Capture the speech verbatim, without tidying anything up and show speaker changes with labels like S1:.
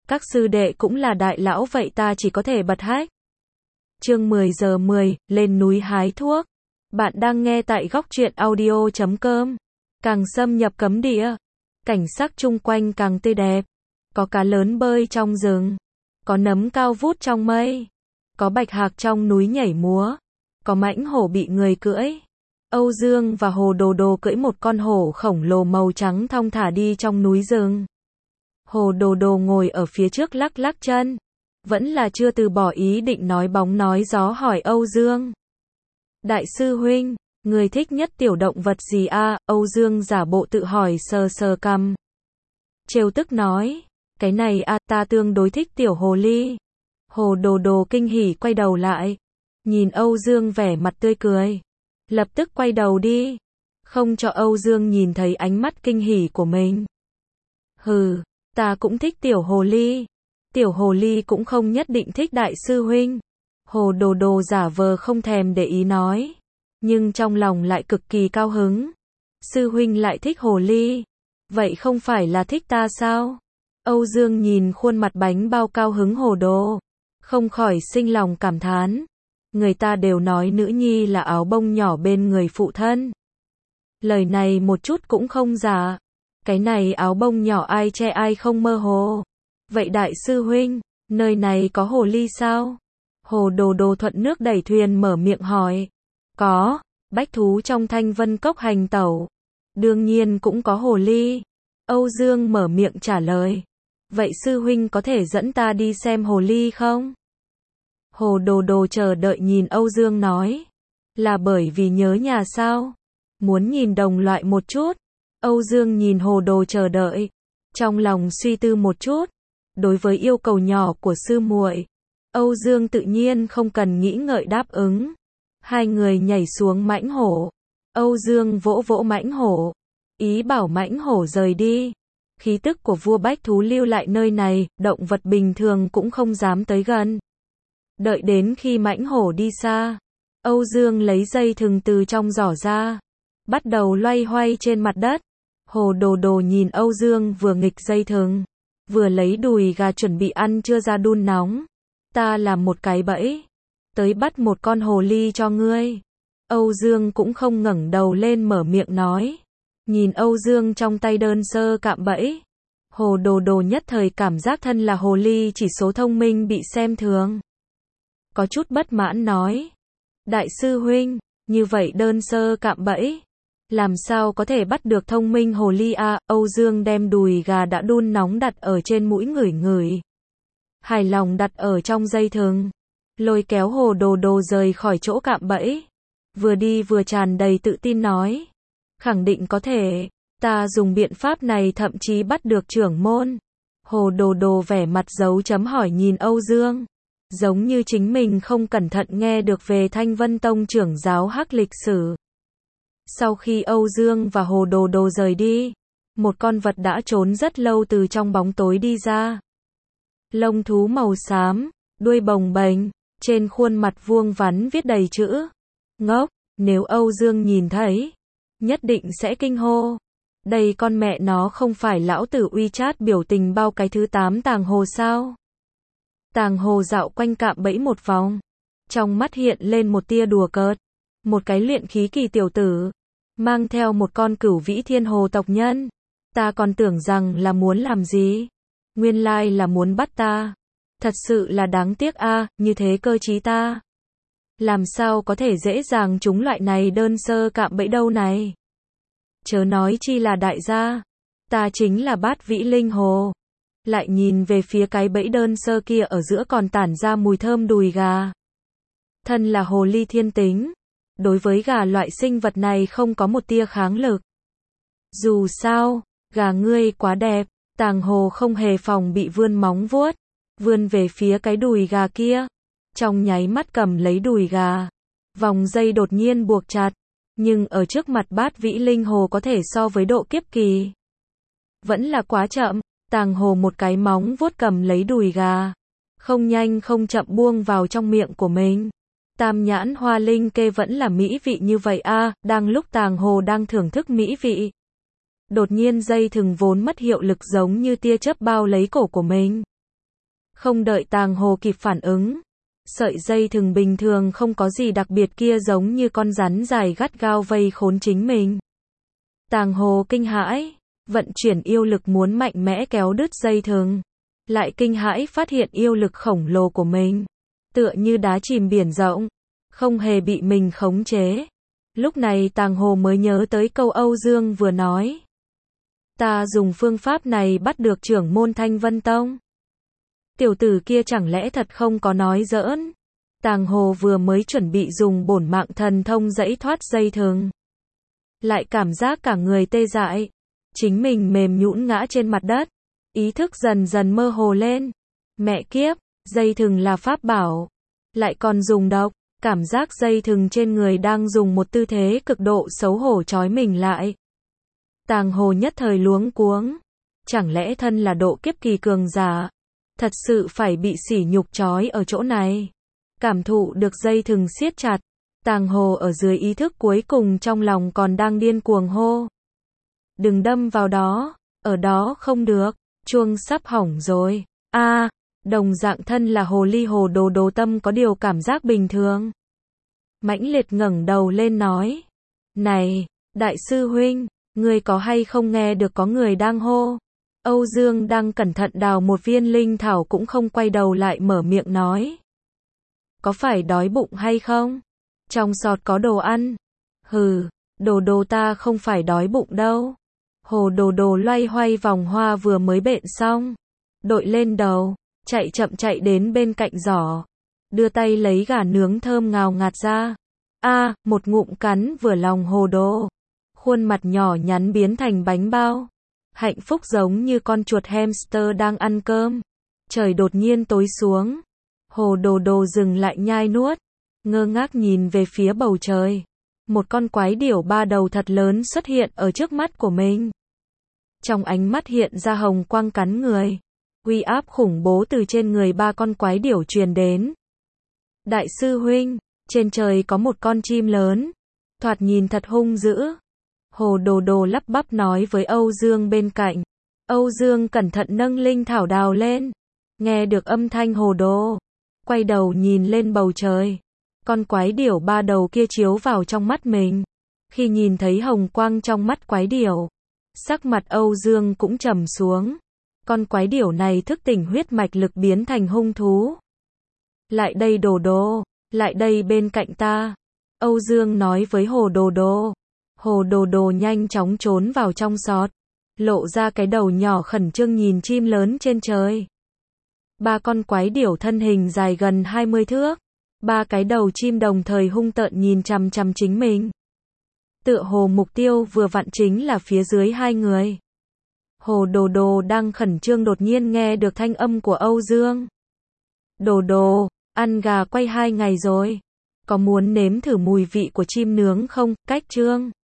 S1: Các sư đệ cũng là đại lão vậy ta chỉ có thể bật hách. Chương mười giờ mười, lên núi hái thuốc. Bạn đang nghe tại góc truyện audio chấm com. Càng xâm nhập cấm địa, cảnh sắc chung quanh càng tươi đẹp. Có cá lớn bơi trong rừng, có nấm cao vút trong mây, có bạch hạc trong núi nhảy múa, có mãnh hổ bị người cưỡi. Âu Dương và Hồ Đồ Đồ cưỡi một con hổ khổng lồ màu trắng thong thả đi trong núi rừng. Hồ Đồ Đồ ngồi ở phía trước lắc lắc chân, vẫn là chưa từ bỏ ý định nói bóng nói gió hỏi Âu Dương. Đại sư huynh, người thích nhất tiểu động vật gì a? Âu Dương giả bộ tự hỏi sờ sờ cằm. Trêu tức nói, cái này a ta tương đối thích tiểu hồ ly. Hồ Đồ Đồ kinh hỉ quay đầu lại, nhìn Âu Dương vẻ mặt tươi cười, lập tức quay đầu đi, không cho Âu Dương nhìn thấy ánh mắt kinh hỉ của mình. Hừ, ta cũng thích tiểu hồ ly. Tiểu hồ ly cũng không nhất định thích đại sư huynh. Hồ Đồ Đồ giả vờ không thèm để ý nói, nhưng trong lòng lại cực kỳ cao hứng. Sư huynh lại thích hồ ly, vậy không phải là thích ta sao? Âu Dương nhìn khuôn mặt bánh bao cao hứng Hồ Đồ, không khỏi sinh lòng cảm thán. Người ta đều nói nữ nhi là áo bông nhỏ bên người phụ thân. Lời này một chút cũng không giả. Cái này áo bông nhỏ ai che ai không mơ hồ. Vậy đại sư huynh, nơi này có hồ ly sao? Hồ Đồ Đồ thuận nước đẩy thuyền mở miệng hỏi. Có, bách thú trong Thanh Vân Cốc hành tẩu. Đương nhiên cũng có hồ ly. Âu Dương mở miệng trả lời. Vậy sư huynh có thể dẫn ta đi xem hồ ly không? Hồ Đồ Đồ chờ đợi nhìn Âu Dương nói. Là bởi vì nhớ nhà sao? Muốn nhìn đồng loại một chút. Âu Dương nhìn Hồ Đồ chờ đợi, trong lòng suy tư một chút. Đối với yêu cầu nhỏ của sư muội, Âu Dương tự nhiên không cần nghĩ ngợi đáp ứng. Hai người nhảy xuống mãnh hổ. Âu Dương vỗ vỗ mãnh hổ, ý bảo mãnh hổ rời đi. Khí tức của vua bách thú lưu lại nơi này, động vật bình thường cũng không dám tới gần. Đợi đến khi mãnh hổ đi xa, Âu Dương lấy dây thừng từ trong giỏ ra, bắt đầu loay hoay trên mặt đất. Hồ Đồ Đồ nhìn Âu Dương vừa nghịch dây thừng, vừa lấy đùi gà chuẩn bị ăn chưa ra đun nóng. Ta làm một cái bẫy, tới bắt một con hồ ly cho ngươi. Âu Dương cũng không ngẩng đầu lên mở miệng nói. Nhìn Âu Dương trong tay đơn sơ cạm bẫy, Hồ Đồ Đồ nhất thời cảm giác thân là hồ ly chỉ số thông minh bị xem thường. Có chút bất mãn nói. Đại sư huynh, như vậy đơn sơ cạm bẫy, làm sao có thể bắt được thông minh hồ ly a? Âu Dương đem đùi gà đã đun nóng đặt ở trên mũi ngửi ngửi, hài lòng đặt ở trong dây thừng, lôi kéo Hồ Đồ Đồ rời khỏi chỗ cạm bẫy. Vừa đi vừa tràn đầy tự tin nói. Khẳng định có thể, ta dùng biện pháp này thậm chí bắt được trưởng môn. Hồ Đồ Đồ vẻ mặt dấu chấm hỏi nhìn Âu Dương, giống như chính mình không cẩn thận nghe được về Thanh Vân Tông trưởng giáo hắc lịch sử. Sau khi Âu Dương và Hồ Đồ Đồ rời đi, một con vật đã trốn rất lâu từ trong bóng tối đi ra. Lông thú màu xám, đuôi bồng bềnh, trên khuôn mặt vuông vắn viết đầy chữ ngốc. Nếu Âu Dương nhìn thấy, nhất định sẽ kinh hô. Đây con mẹ nó không phải lão tử WeChat biểu tình bao cái thứ tám tàng hồ sao? Tàng hồ dạo quanh cạm bẫy một vòng, trong mắt hiện lên một tia đùa cợt. Một cái luyện khí kỳ tiểu tử, mang theo một con cửu vĩ thiên hồ tộc nhân. Ta còn tưởng rằng là muốn làm gì, nguyên lai là muốn bắt ta. Thật sự là đáng tiếc a, như thế cơ trí ta, làm sao có thể dễ dàng trúng loại này đơn sơ cạm bẫy đâu này. Chớ nói chi là đại gia, ta chính là Bát Vĩ Linh Hồ. Lại nhìn về phía cái bẫy đơn sơ kia ở giữa còn tản ra mùi thơm đùi gà. Thân là hồ ly thiên tính, đối với gà loại sinh vật này không có một tia kháng lực. Dù sao, gà ngươi quá đẹp. Tàng hồ không hề phòng bị vươn móng vuốt, vươn về phía cái đùi gà kia. Trong nháy mắt cầm lấy đùi gà, vòng dây đột nhiên buộc chặt, nhưng ở trước mặt Bát Vĩ Linh Hồ có thể so với độ kiếp kỳ. Vẫn là quá chậm. Tàng hồ một cái móng vuốt cầm lấy đùi gà, không nhanh không chậm buông vào trong miệng của mình. Tam nhãn hoa linh kê vẫn là mỹ vị như vậy a. Đang lúc tàng hồ đang thưởng thức mỹ vị, đột nhiên dây thừng vốn mất hiệu lực giống như tia chớp bao lấy cổ của mình. Không đợi Tàng Hồ kịp phản ứng, sợi dây thừng bình thường không có gì đặc biệt kia giống như con rắn dài gắt gao vây khốn chính mình. Tàng Hồ kinh hãi, vận chuyển yêu lực muốn mạnh mẽ kéo đứt dây thừng, lại kinh hãi phát hiện yêu lực khổng lồ của mình, tựa như đá chìm biển rộng, không hề bị mình khống chế. Lúc này Tàng Hồ mới nhớ tới câu Âu Dương vừa nói. Ta dùng phương pháp này bắt được trưởng môn Thanh Vân Tông. Tiểu tử kia chẳng lẽ thật không có nói giỡn. Tàng Hồ vừa mới chuẩn bị dùng bổn mạng thần thông giãy thoát dây thừng, lại cảm giác cả người tê dại, chính mình mềm nhũn ngã trên mặt đất, ý thức dần dần mơ hồ lên. Mẹ kiếp, dây thừng là pháp bảo, lại còn dùng độc, cảm giác dây thừng trên người đang dùng một tư thế cực độ xấu hổ trói mình lại. Tàng Hồ nhất thời luống cuống, chẳng lẽ thân là độ kiếp kỳ cường giả, thật sự phải bị sỉ nhục trói ở chỗ này. Cảm thụ được dây thừng siết chặt, Tàng Hồ ở dưới ý thức cuối cùng trong lòng còn đang điên cuồng hô. Đừng đâm vào đó, ở đó không được, chuông sắp hỏng rồi. A, à, đồng dạng thân là hồ ly hồ đồ đồ tâm có điều cảm giác bình thường. Mãnh liệt ngẩng đầu lên nói. Này, đại sư huynh, ngươi có hay không nghe được có người đang hô? Âu Dương đang cẩn thận đào một viên linh thảo cũng không quay đầu lại mở miệng nói. Có phải đói bụng hay không? Trong sọt có đồ ăn. Hừ, đồ đồ ta không phải đói bụng đâu. Hồ đồ đồ loay hoay vòng hoa vừa mới bện xong, đội lên đầu, chạy chậm chạy đến bên cạnh giỏ, đưa tay lấy gà nướng thơm ngào ngạt ra. A, à, một ngụm cắn vừa lòng hồ đồ. Khuôn mặt nhỏ nhắn biến thành bánh bao. Hạnh phúc giống như con chuột hamster đang ăn cơm. Trời đột nhiên tối xuống. Hồ đồ đồ dừng lại nhai nuốt, ngơ ngác nhìn về phía bầu trời. Một con quái điểu ba đầu thật lớn xuất hiện ở trước mắt của mình. Trong ánh mắt hiện ra hồng quang cắn người. Uy áp khủng bố từ trên người ba con quái điểu truyền đến. Đại sư huynh, trên trời có một con chim lớn, thoạt nhìn thật hung dữ. Hồ đồ đồ lắp bắp nói với Âu Dương bên cạnh. Âu Dương cẩn thận nâng linh thảo đào lên. Nghe được âm thanh hồ đồ, quay đầu nhìn lên bầu trời. Con quái điểu ba đầu kia chiếu vào trong mắt mình. Khi nhìn thấy hồng quang trong mắt quái điểu, sắc mặt Âu Dương cũng trầm xuống. Con quái điểu này thức tỉnh huyết mạch lực biến thành hung thú. Lại đây đồ đồ, lại đây bên cạnh ta. Âu Dương nói với hồ đồ đồ. Hồ đồ đồ nhanh chóng trốn vào trong sọt, lộ ra cái đầu nhỏ khẩn trương nhìn chim lớn trên trời. Ba con quái điểu thân hình dài gần hai mươi thước. Ba cái đầu chim đồng thời hung tợn nhìn chằm chằm chính mình. Tựa hồ mục tiêu vừa vặn chính là phía dưới hai người. Hồ đồ đồ đang khẩn trương đột nhiên nghe được thanh âm của Âu Dương. Đồ đồ, ăn gà quay hai ngày rồi. Có muốn nếm thử mùi vị của chim nướng không? Cách chương